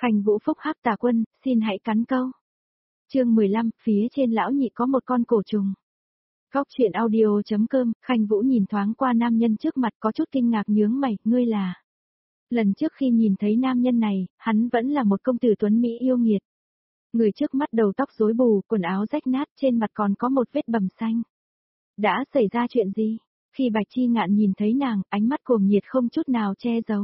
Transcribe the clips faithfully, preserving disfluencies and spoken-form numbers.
Khanh Vũ phúc hắc tà quân, xin hãy cắn câu. Chương mười lăm, phía trên lão nhị có một con cổ trùng. Góc truyện audio.com, Khanh Vũ nhìn thoáng qua nam nhân trước mặt có chút kinh ngạc nhướng mày, ngươi là... Lần trước khi nhìn thấy nam nhân này, hắn vẫn là một công tử tuấn Mỹ yêu nghiệt. Người trước mắt đầu tóc rối bù, quần áo rách nát, trên mặt còn có một vết bầm xanh. Đã xảy ra chuyện gì? Khi Bạch Chi Ngạn nhìn thấy nàng, ánh mắt cuồng nhiệt không chút nào che giấu.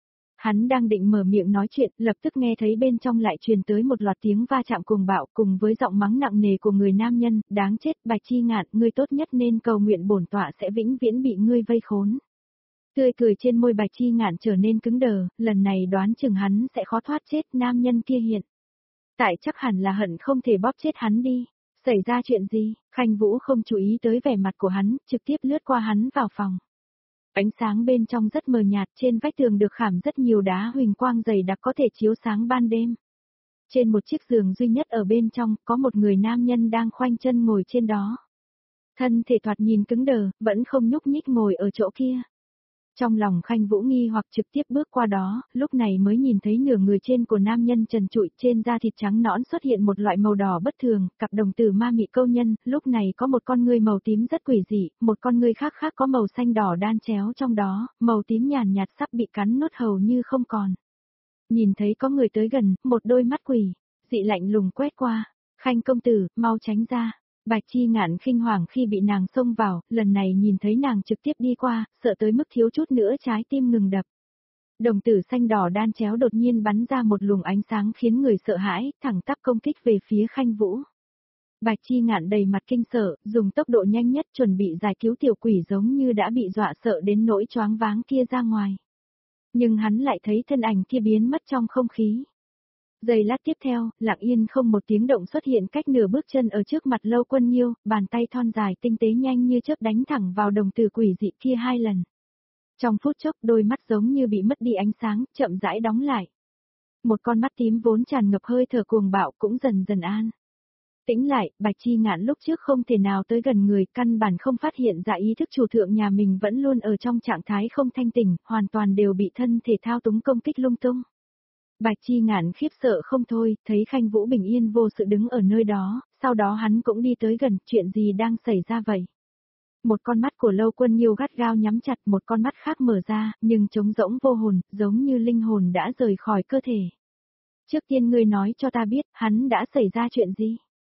Hắn đang định mở miệng nói chuyện, lập tức nghe thấy bên trong lại truyền tới một loạt tiếng va chạm cuồng bạo cùng với giọng mắng nặng nề của người nam nhân, đáng chết, Bạch Chi Ngạn, ngươi tốt nhất nên cầu nguyện bổn tọa sẽ vĩnh viễn bị ngươi vây khốn. Tươi cười trên môi Bạch Chi Ngạn trở nên cứng đờ, lần này đoán chừng hắn sẽ khó thoát chết, nam nhân kia hiện. Tại chắc hẳn là hận không thể bóp chết hắn đi. Xảy ra chuyện gì? Khanh Vũ không chú ý tới vẻ mặt của hắn, trực tiếp lướt qua hắn vào phòng. Ánh sáng bên trong rất mờ nhạt, trên vách tường được khảm rất nhiều đá huỳnh quang dày đặc có thể chiếu sáng ban đêm. Trên một chiếc giường duy nhất ở bên trong, có một người nam nhân đang khoanh chân ngồi trên đó. Thân thể thoạt nhìn cứng đờ, vẫn không nhúc nhích ngồi ở chỗ kia. Trong lòng Khanh Vũ nghi hoặc trực tiếp bước qua đó, lúc này mới nhìn thấy nửa người trên của nam nhân trần trụi, trên da thịt trắng nõn xuất hiện một loại màu đỏ bất thường, cặp đồng tử ma mị câu nhân, lúc này có một con ngươi màu tím rất quỷ dị, một con ngươi khác khác có màu xanh đỏ đan chéo trong đó, màu tím nhàn nhạt sắp bị cắn nuốt hầu như không còn. Nhìn thấy có người tới gần, một đôi mắt quỷ, dị lạnh lùng quét qua, Khanh công tử, mau tránh ra. Bạch Chi Ngạn khinh hoàng khi bị nàng xông vào, lần này nhìn thấy nàng trực tiếp đi qua, sợ tới mức thiếu chút nữa trái tim ngừng đập. Đồng tử xanh đỏ đan chéo đột nhiên bắn ra một luồng ánh sáng khiến người sợ hãi, thẳng tắp công kích về phía Khanh Vũ. Bạch Chi Ngạn đầy mặt kinh sợ, dùng tốc độ nhanh nhất chuẩn bị giải cứu tiểu quỷ giống như đã bị dọa sợ đến nỗi choáng váng kia ra ngoài. Nhưng hắn lại thấy thân ảnh kia biến mất trong không khí. Giây lát tiếp theo, lặng yên không một tiếng động xuất hiện cách nửa bước chân ở trước mặt Lâu Quân Nghiêu, bàn tay thon dài tinh tế nhanh như chớp đánh thẳng vào đồng tử quỷ dị kia hai lần. Trong phút chốc đôi mắt giống như bị mất đi ánh sáng, chậm rãi đóng lại. Một con mắt tím vốn tràn ngập hơi thở cuồng bạo cũng dần dần an. Tĩnh lại, Bạch Chi Ngạn lúc trước không thể nào tới gần người, căn bản không phát hiện ra ý thức chủ thượng nhà mình vẫn luôn ở trong trạng thái không thanh tỉnh, hoàn toàn đều bị thân thể thao túng công kích lung tung. Bạch Chi Ngạn khiếp sợ không thôi, thấy Khanh Vũ bình yên vô sự đứng ở nơi đó, sau đó hắn cũng đi tới gần, chuyện gì đang xảy ra vậy? Một con mắt của Lâu Quân Nghiêu gắt gao nhắm chặt, một con mắt khác mở ra, nhưng trống rỗng vô hồn, giống như linh hồn đã rời khỏi cơ thể. Trước tiên ngươi nói cho ta biết, hắn đã xảy ra chuyện gì?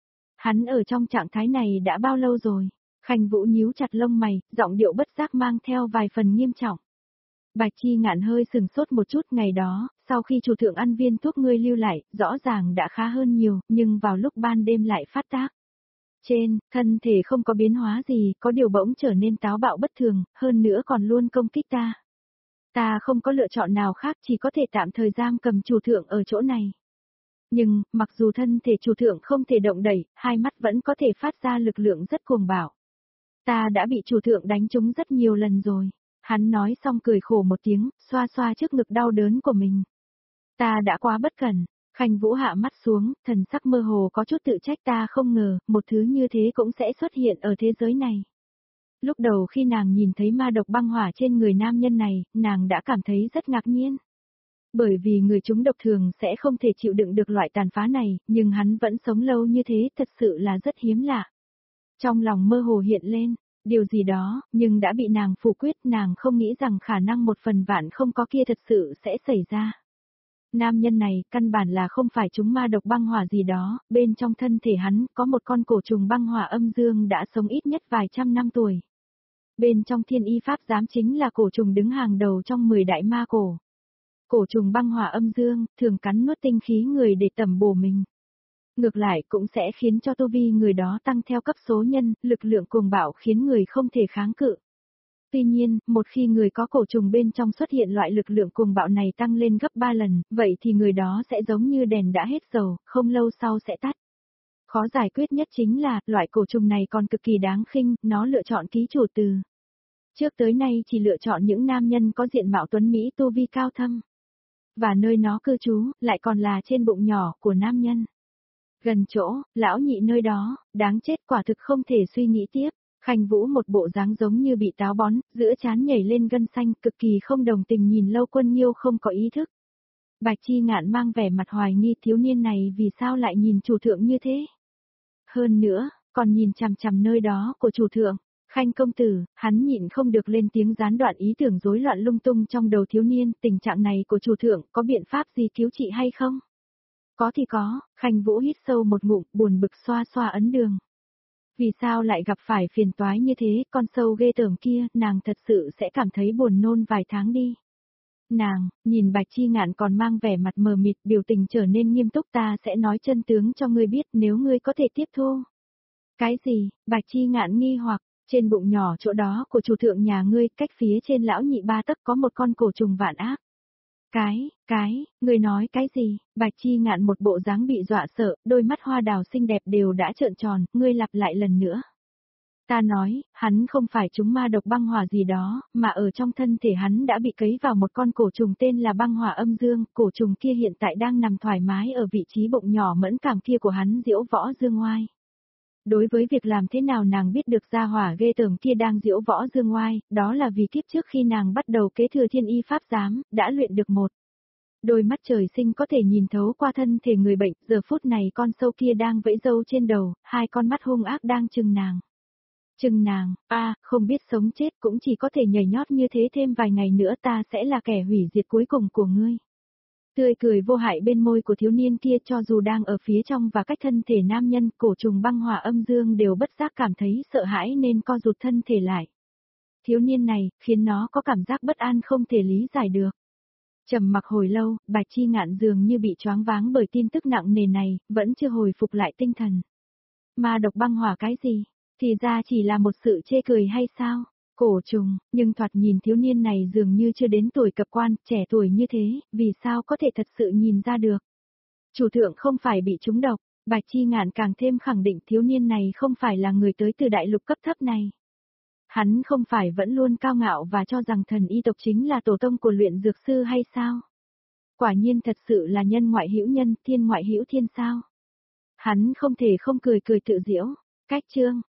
Hắn ở trong trạng thái này đã bao lâu rồi? Khanh Vũ nhíu chặt lông mày, giọng điệu bất giác mang theo vài phần nghiêm trọng. Bạch Chi Ngạn hơi sừng sốt một chút, ngày đó, sau khi chủ thượng ăn viên thuốc ngươi lưu lại, rõ ràng đã khá hơn nhiều, nhưng vào lúc ban đêm lại phát tác. Trên, thân thể không có biến hóa gì, có điều bỗng trở nên táo bạo bất thường, hơn nữa còn luôn công kích ta. Ta không có lựa chọn nào khác, chỉ có thể tạm thời giam cầm chủ thượng ở chỗ này. Nhưng, mặc dù thân thể chủ thượng không thể động đẩy, hai mắt vẫn có thể phát ra lực lượng rất cuồng bạo. Ta đã bị chủ thượng đánh trúng rất nhiều lần rồi. Hắn nói xong cười khổ một tiếng, xoa xoa trước ngực đau đớn của mình. Ta đã quá bất cẩn. Khanh Vũ hạ mắt xuống, thần sắc mơ hồ có chút tự trách, ta không ngờ, một thứ như thế cũng sẽ xuất hiện ở thế giới này. Lúc đầu khi nàng nhìn thấy ma độc băng hỏa trên người nam nhân này, nàng đã cảm thấy rất ngạc nhiên. Bởi vì người chúng độc thường sẽ không thể chịu đựng được loại tàn phá này, nhưng hắn vẫn sống lâu như thế thật sự là rất hiếm lạ. Trong lòng mơ hồ hiện lên. Điều gì đó, nhưng đã bị nàng phủ quyết, nàng không nghĩ rằng khả năng một phần vạn không có kia thật sự sẽ xảy ra. Nam nhân này, căn bản là không phải chúng ma độc băng hỏa gì đó, bên trong thân thể hắn, có một con cổ trùng băng hỏa âm dương đã sống ít nhất vài trăm năm tuổi. Bên trong thiên y pháp giám chính là cổ trùng đứng hàng đầu trong mười đại ma cổ. Cổ trùng băng hỏa âm dương, thường cắn nuốt tinh khí người để tẩm bổ mình. Ngược lại cũng sẽ khiến cho tu vi người đó tăng theo cấp số nhân, lực lượng cuồng bạo khiến người không thể kháng cự. Tuy nhiên, một khi người có cổ trùng bên trong xuất hiện loại lực lượng cuồng bạo này tăng lên gấp ba lần, vậy thì người đó sẽ giống như đèn đã hết dầu, không lâu sau sẽ tắt. Khó giải quyết nhất chính là, loại cổ trùng này còn cực kỳ đáng khinh, nó lựa chọn ký chủ từ. Trước tới nay chỉ lựa chọn những nam nhân có diện mạo tuấn Mỹ tu vi cao thâm. Và nơi nó cư trú, lại còn là trên bụng nhỏ của nam nhân. Gần chỗ, lão nhị nơi đó, đáng chết, quả thực không thể suy nghĩ tiếp. Khanh Vũ một bộ dáng giống như bị táo bón, giữa trán nhảy lên gân xanh, cực kỳ không đồng tình nhìn Lâu Quân Nghiêu không có ý thức. Bạch Chi Ngạn mang vẻ mặt hoài nghi thiếu niên này vì sao lại nhìn chủ thượng như thế. Hơn nữa, còn nhìn chằm chằm nơi đó của chủ thượng. Khanh công tử, hắn nhịn không được lên tiếng gián đoạn ý tưởng rối loạn lung tung trong đầu thiếu niên, tình trạng này của chủ thượng có biện pháp gì cứu trị hay không? Có thì có, Khanh Vũ hít sâu một ngụm, buồn bực xoa xoa ấn đường. Vì sao lại gặp phải phiền toái như thế, con sâu ghê tởm kia, nàng thật sự sẽ cảm thấy buồn nôn vài tháng đi. Nàng, nhìn Bạch Chi Ngạn còn mang vẻ mặt mờ mịt, biểu tình trở nên nghiêm túc, ta sẽ nói chân tướng cho ngươi biết nếu ngươi có thể tiếp thu. Cái gì? Bạch Chi Ngạn nghi hoặc, trên bụng nhỏ chỗ đó của chủ thượng nhà ngươi, cách phía trên lão nhị ba tấc có một con cổ trùng vạn ác. Cái, cái, ngươi nói cái gì? Bạch Chi Ngạn một bộ dáng bị dọa sợ, đôi mắt hoa đào xinh đẹp đều đã trợn tròn, ngươi lặp lại lần nữa. Ta nói, hắn không phải chúng ma độc băng hỏa gì đó, mà ở trong thân thể hắn đã bị cấy vào một con cổ trùng tên là băng hỏa âm dương, cổ trùng kia hiện tại đang nằm thoải mái ở vị trí bụng nhỏ mẫn cảm kia của hắn diễu võ dương oai. Đối với việc làm thế nào nàng biết được gia hỏa ghê tởm kia đang diễu võ dương oai, đó là vì kiếp trước khi nàng bắt đầu kế thừa thiên y pháp giám, đã luyện được một. Đôi mắt trời sinh có thể nhìn thấu qua thân thể người bệnh, giờ phút này con sâu kia đang vẫy râu trên đầu, hai con mắt hung ác đang trừng nàng. Trừng nàng, a không biết sống chết cũng chỉ có thể nhảy nhót như thế thêm vài ngày nữa ta sẽ là kẻ hủy diệt cuối cùng của ngươi. Tươi cười vô hại bên môi của thiếu niên kia cho dù đang ở phía trong và cách thân thể nam nhân, cổ trùng băng hỏa âm dương đều bất giác cảm thấy sợ hãi nên co rụt thân thể lại. Thiếu niên này, khiến nó có cảm giác bất an không thể lý giải được. Trầm mặc hồi lâu, Bạch Chi Ngạn dường như bị choáng váng bởi tin tức nặng nề này, vẫn chưa hồi phục lại tinh thần. Ma độc băng hỏa cái gì? Thì ra chỉ là một sự chê cười hay sao? Cổ trùng, nhưng thoạt nhìn thiếu niên này dường như chưa đến tuổi cập quan, trẻ tuổi như thế, vì sao có thể thật sự nhìn ra được? Chủ thượng không phải bị trúng độc, Bạch Chi Ngạn càng thêm khẳng định thiếu niên này không phải là người tới từ đại lục cấp thấp này. Hắn không phải vẫn luôn cao ngạo và cho rằng thần y tộc chính là tổ tông của luyện dược sư hay sao? Quả nhiên thật sự là nhân ngoại hữu nhân, thiên ngoại hữu thiên sao? Hắn không thể không cười cười tự giễu. Cách chương